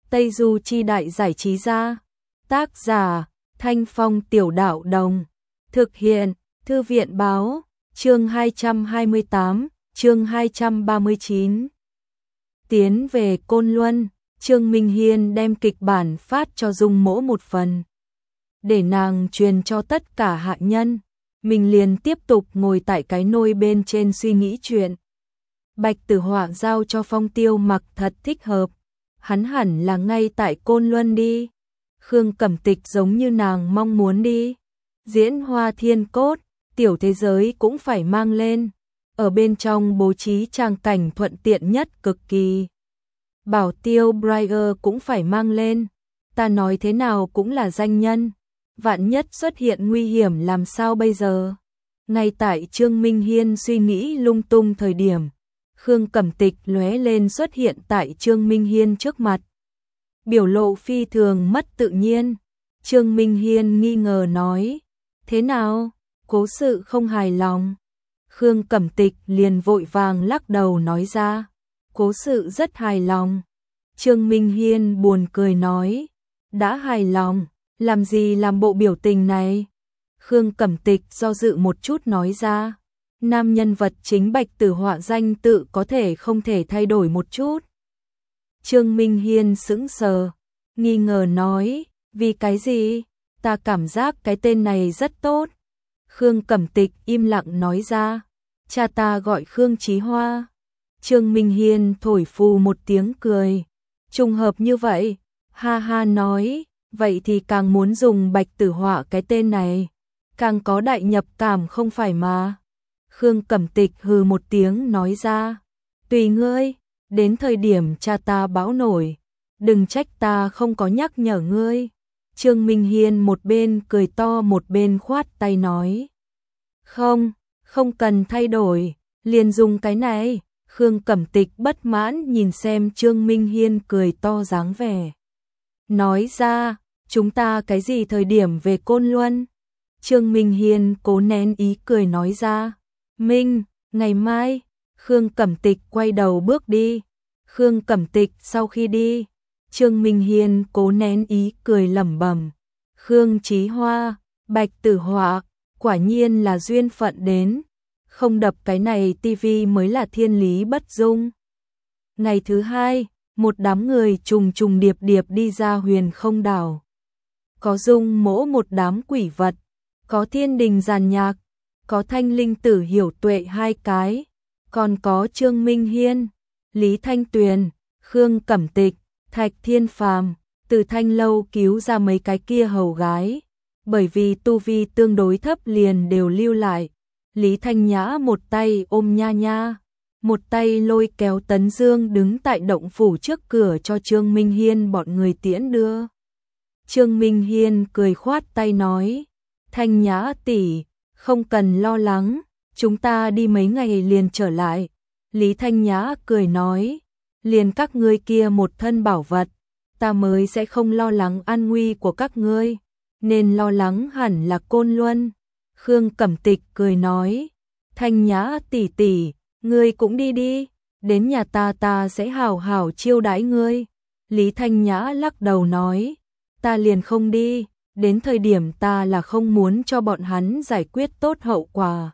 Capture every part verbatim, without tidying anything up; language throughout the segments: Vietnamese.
Tây Du Chi Đại Giải Trí Gia. Tác giả Thanh Phong Tiểu Đạo Đồng. Thực hiện Thư viện Báo. Chương hai trăm hai mươi tám, chương hai trăm ba mươi chín. Tiến về Côn Luân, Trương Minh Hiên đem kịch bản phát cho Dung Mỗ một phần, để nàng truyền cho tất cả hạ nhân. Mình liền tiếp tục ngồi tại cái nôi bên trên suy nghĩ chuyện. Bạch Tử Họa giao cho Phong Tiêu Mặc thật thích hợp, hắn hẳn là ngay tại Côn Luân đi. Khương Cẩm Tịch giống như nàng mong muốn đi. Diễn Hoa Thiên Cốt, tiểu thế giới cũng phải mang lên. Ở bên trong bố trí trang cảnh thuận tiện nhất cực kỳ. Bảo tiêu Briar cũng phải mang lên. Ta nói thế nào cũng là danh nhân. Vạn nhất xuất hiện nguy hiểm làm sao bây giờ? Ngay tại Trương Minh Hiên suy nghĩ lung tung thời điểm, Khương Cẩm Tịch lóe lên xuất hiện tại Trương Minh Hiên trước mặt. Biểu lộ phi thường mất tự nhiên. Trương Minh Hiên nghi ngờ nói, thế nào? Cố sự không hài lòng. Khương Cẩm Tịch liền vội vàng lắc đầu nói ra, cố sự rất hài lòng. Trương Minh Hiên buồn cười nói, đã hài lòng, làm gì làm bộ biểu tình này? Khương Cẩm Tịch do dự một chút nói ra, nam nhân vật chính Bạch Tử Họa danh tự có thể không thể thay đổi một chút. Trương Minh Hiên sững sờ, nghi ngờ nói, vì cái gì? Ta cảm giác cái tên này rất tốt. Khương Cẩm Tịch im lặng nói ra, cha ta gọi Khương Chí Hoa. Trương Minh Hiên thổi phù một tiếng cười, trùng hợp như vậy, ha ha nói, vậy thì càng muốn dùng Bạch Tử Họa cái tên này, càng có đại nhập cảm không phải mà. Khương Cẩm Tịch hừ một tiếng nói ra, tùy ngươi, đến thời điểm cha ta bão nổi, đừng trách ta không có nhắc nhở ngươi. Trương Minh Hiên một bên cười to một bên khoát tay nói, không, không cần thay đổi, liền dùng cái này. Khương Cẩm Tịch bất mãn nhìn xem Trương Minh Hiên cười to dáng vẻ, nói ra, chúng ta cái gì thời điểm về Côn Luân? Trương Minh Hiên cố nén ý cười nói ra, Minh, ngày mai. Khương Cẩm Tịch quay đầu bước đi. Khương Cẩm Tịch sau khi đi, Trương Minh Hiên cố nén ý cười lẩm bẩm, Khương Chí Hoa, Bạch Tử Họa, quả nhiên là duyên phận đến, không đập cái này tivi mới là thiên lý bất dung. Ngày thứ hai, một đám người trùng trùng điệp điệp đi ra Huyền Không Đảo. Có Dung Mỗ một đám quỷ vật, có Thiên Đình giàn nhạc, có Thanh Linh Tử Hiểu Tuệ hai cái, còn có Trương Minh Hiên, Lý Thanh Tuyền, Khương Cẩm Tịch, Thạch Thiên Phàm, từ Thanh Lâu cứu ra mấy cái kia hầu gái, bởi vì tu vi tương đối thấp liền đều lưu lại. Lý Thanh Nhã một tay ôm Nha Nha, một tay lôi kéo Tấn Dương đứng tại động phủ trước cửa cho Trương Minh Hiên bọn người tiễn đưa. Trương Minh Hiên cười khoát tay nói, Thanh Nhã tỷ, không cần lo lắng, chúng ta đi mấy ngày liền trở lại. Lý Thanh Nhã cười nói, liền các ngươi kia một thân bảo vật, ta mới sẽ không lo lắng an nguy của các ngươi, nên lo lắng hẳn là Côn Luân. Khương Cẩm Tịch cười nói, Thanh Nhã tỷ tỷ, ngươi cũng đi đi, đến nhà ta ta sẽ hảo hảo chiêu đãi ngươi. Lý Thanh Nhã lắc đầu nói, ta liền không đi, đến thời điểm ta là không muốn cho bọn hắn giải quyết tốt hậu quả.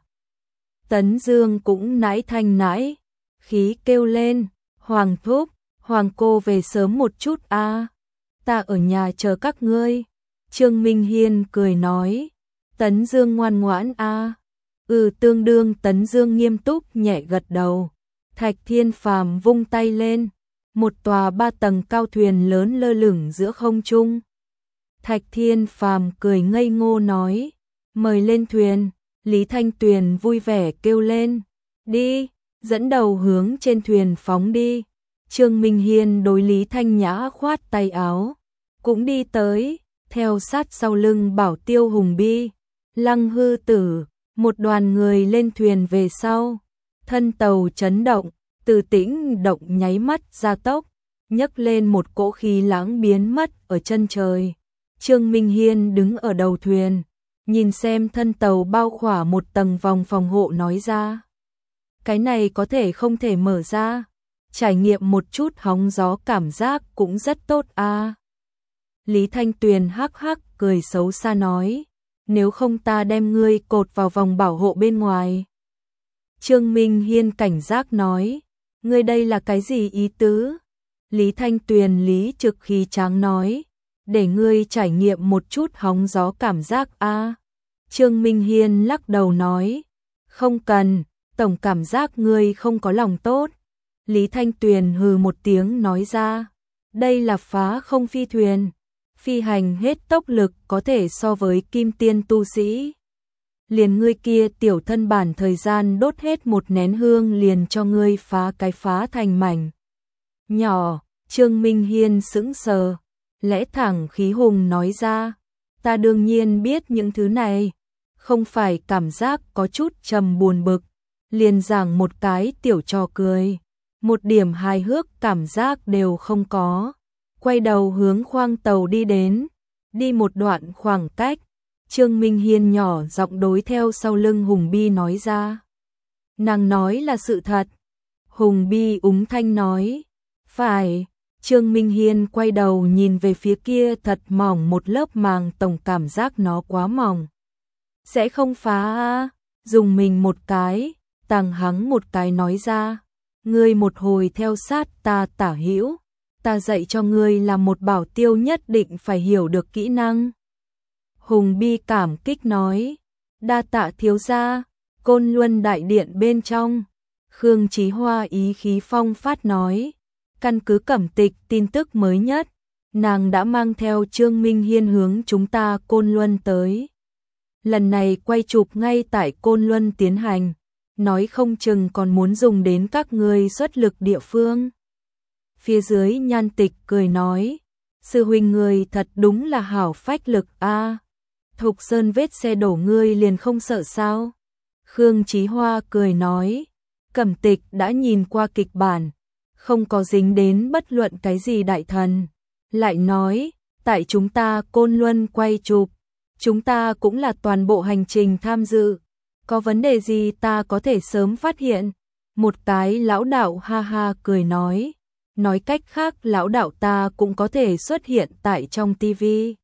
Tấn Dương cũng nãi thanh nãi khí kêu lên, Hoàng thúc, Hoàng cô về sớm một chút a, à. Ta ở nhà chờ các ngươi. Trương Minh Hiên cười nói, Tấn Dương ngoan ngoãn a, à. Ừ, tương đương Tấn Dương nghiêm túc nhẹ gật đầu. Thạch Thiên Phàm vung tay lên, một tòa ba tầng cao thuyền lớn lơ lửng giữa không trung. Thạch Thiên Phàm cười ngây ngô nói, mời lên thuyền. Lý Thanh Tuyền vui vẻ kêu lên, đi, dẫn đầu hướng trên thuyền phóng đi. Trương Minh Hiên đối Lý Thanh Nhã khoát tay áo, cũng đi tới, theo sát sau lưng Bảo Tiêu Hùng Bi, Lăng Hư Tử, một đoàn người lên thuyền về sau. Thân tàu chấn động, Từ Tĩnh động nháy mắt gia tốc, nhấc lên một cỗ khí lãng biến mất ở chân trời. Trương Minh Hiên đứng ở đầu thuyền, nhìn xem thân tàu bao khỏa một tầng vòng phòng hộ nói ra, cái này có thể không thể mở ra. trải nghiệm một chút hóng gió cảm giác cũng rất tốt a. Lý Thanh Tuyền hắc hắc cười xấu xa nói, nếu không ta đem ngươi cột vào vòng bảo hộ bên ngoài. Trương Minh Hiên cảnh giác nói, ngươi đây là cái gì ý tứ? Lý Thanh Tuyền lý trực khí tráng nói, để ngươi trải nghiệm một chút hóng gió cảm giác a. Trương Minh Hiên lắc đầu nói, không cần, tổng cảm giác ngươi không có lòng tốt. Lý Thanh Tuyền hừ một tiếng nói ra, đây là phá không phi thuyền, phi hành hết tốc lực có thể so với kim tiên tu sĩ. Liền ngươi kia tiểu thân bản thời gian đốt hết một nén hương liền cho ngươi phá cái phá thành mảnh nhỏ. Trương Minh Hiên sững sờ, lẽ thẳng khí hùng nói ra, ta đương nhiên biết những thứ này, không phải cảm giác có chút trầm buồn bực, liền giảng một cái tiểu trò cười, một điểm hài hước cảm giác đều không có. Quay đầu hướng khoang tàu đi đến, đi một đoạn khoảng cách, Trương Minh Hiên nhỏ giọng đối theo sau lưng Hùng Bi nói ra. Nàng nói là sự thật. Hùng Bi úng thanh nói, phải. Trương Minh Hiên quay đầu nhìn về phía kia thật mỏng một lớp màng, tổng cảm giác nó quá mỏng. Sẽ không phá à? Dùng mình một cái, tàng hắng một cái nói ra, ngươi một hồi theo sát ta tả hữu, ta dạy cho ngươi là một bảo tiêu nhất định phải hiểu được kỹ năng. Hùng Bi cảm kích nói, đa tạ thiếu gia. Côn Luân đại điện bên trong, Khương Chí Hoa ý khí phong phát nói, căn cứ Cẩm Tịch tin tức mới nhất, nàng đã mang theo Trương Minh Hiên hướng chúng ta Côn Luân tới. Lần này quay chụp ngay tại Côn Luân tiến hành, nói không chừng còn muốn dùng đến các ngươi xuất lực địa phương. Phía dưới Nhan Tịch cười nói, sư huynh ngươi thật đúng là hảo phách lực a. Thục Sơn vết xe đổ ngươi liền không sợ sao? Khương Chí Hoa cười nói, Cẩm Tịch đã nhìn qua kịch bản, không có dính đến bất luận cái gì đại thần. Lại nói, tại chúng ta Côn Luân quay chụp, chúng ta cũng là toàn bộ hành trình tham dự. Có vấn đề gì ta có thể sớm phát hiện. Một cái lão đạo ha ha cười nói, nói cách khác lão đạo ta cũng có thể xuất hiện tại trong tivi.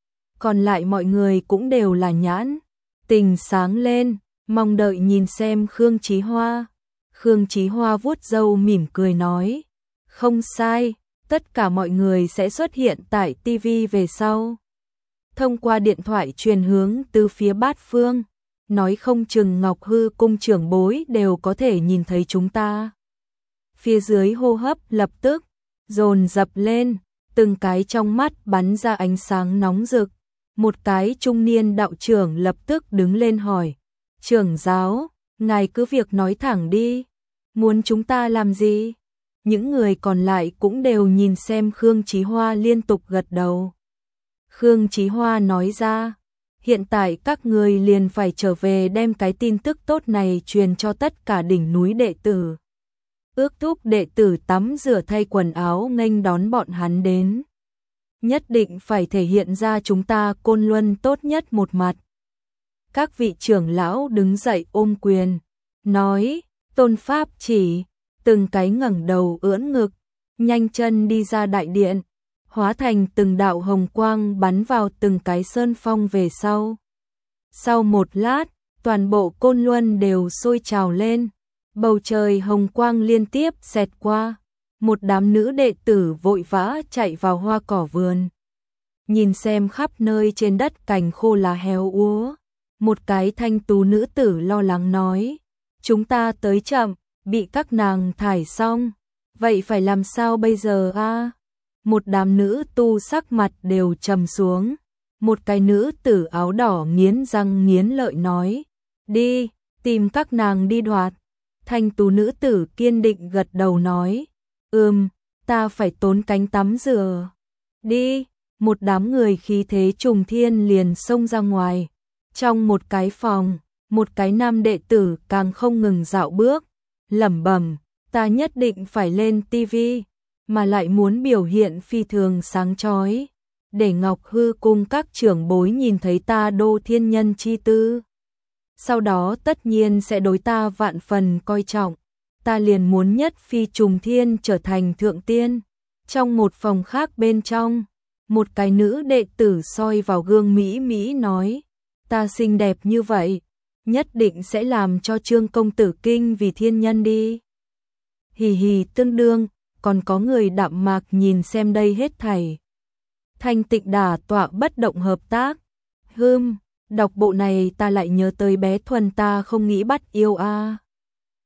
Còn lại mọi người cũng đều là nhãn tình sáng lên, mong đợi nhìn xem Khương Chí Hoa. Khương Chí Hoa vuốt râu mỉm cười nói, không sai, tất cả mọi người sẽ xuất hiện tại tivi về sau. Thông qua điện thoại truyền hướng từ phía bát phương, nói không chừng Ngọc Hư cung trưởng bối đều có thể nhìn thấy chúng ta. Phía dưới hô hấp lập tức dồn dập lên, từng cái trong mắt bắn ra ánh sáng nóng rực. Một cái trung niên đạo trưởng lập tức đứng lên hỏi, trưởng giáo, ngài cứ việc nói thẳng đi, muốn chúng ta làm gì? Những người còn lại cũng đều nhìn xem Khương Chí Hoa liên tục gật đầu. Khương Chí Hoa nói ra, hiện tại các người liền phải trở về đem cái tin tức tốt này truyền cho tất cả đỉnh núi đệ tử. Ước thúc đệ tử tắm rửa thay quần áo nghênh đón bọn hắn đến. Nhất định phải thể hiện ra chúng ta Côn Luân tốt nhất một mặt. Các vị trưởng lão đứng dậy ôm quyền, nói, tôn pháp chỉ, từng cái ngẩng đầu ưỡn ngực, nhanh chân đi ra đại điện, hóa thành từng đạo hồng quang bắn vào từng cái sơn phong về sau. Sau một lát, toàn bộ Côn Luân đều sôi trào lên, bầu trời hồng quang liên tiếp xẹt qua. Một đám nữ đệ tử vội vã chạy vào hoa cỏ vườn. Nhìn xem khắp nơi trên đất cành khô lá héo úa. Một cái thanh tú nữ tử lo lắng nói, chúng ta tới chậm, bị các nàng thải xong. Vậy phải làm sao bây giờ a? Một đám nữ tu sắc mặt đều trầm xuống. Một cái nữ tử áo đỏ nghiến răng nghiến lợi nói, đi, tìm các nàng đi đoạt. Thanh tú nữ tử kiên định gật đầu nói, ừm, ta phải tốn cánh tắm rửa. Đi, một đám người khí thế trùng thiên liền xông ra ngoài. Trong một cái phòng, một cái nam đệ tử càng không ngừng dạo bước, lẩm bẩm, ta nhất định phải lên tivi, mà lại muốn biểu hiện phi thường sáng chói, để Ngọc Hư cung các trưởng bối nhìn thấy ta đô thiên nhân chi tư. Sau đó tất nhiên sẽ đối ta vạn phần coi trọng. ta liền muốn nhất phi trùng thiên trở thành thượng tiên. Trong một phòng khác bên trong, một cái nữ đệ tử soi vào gương mỹ mỹ nói, ta xinh đẹp như vậy, nhất định sẽ làm cho Trương công tử kinh vì thiên nhân đi. Hì hì tương đương, còn có người đạm mạc nhìn xem đây hết thảy. Thanh Tịnh đả tọa bất động hợp tác. Hưm, đọc bộ này ta lại nhớ tới bé Thuần ta không nghĩ bắt yêu a. À.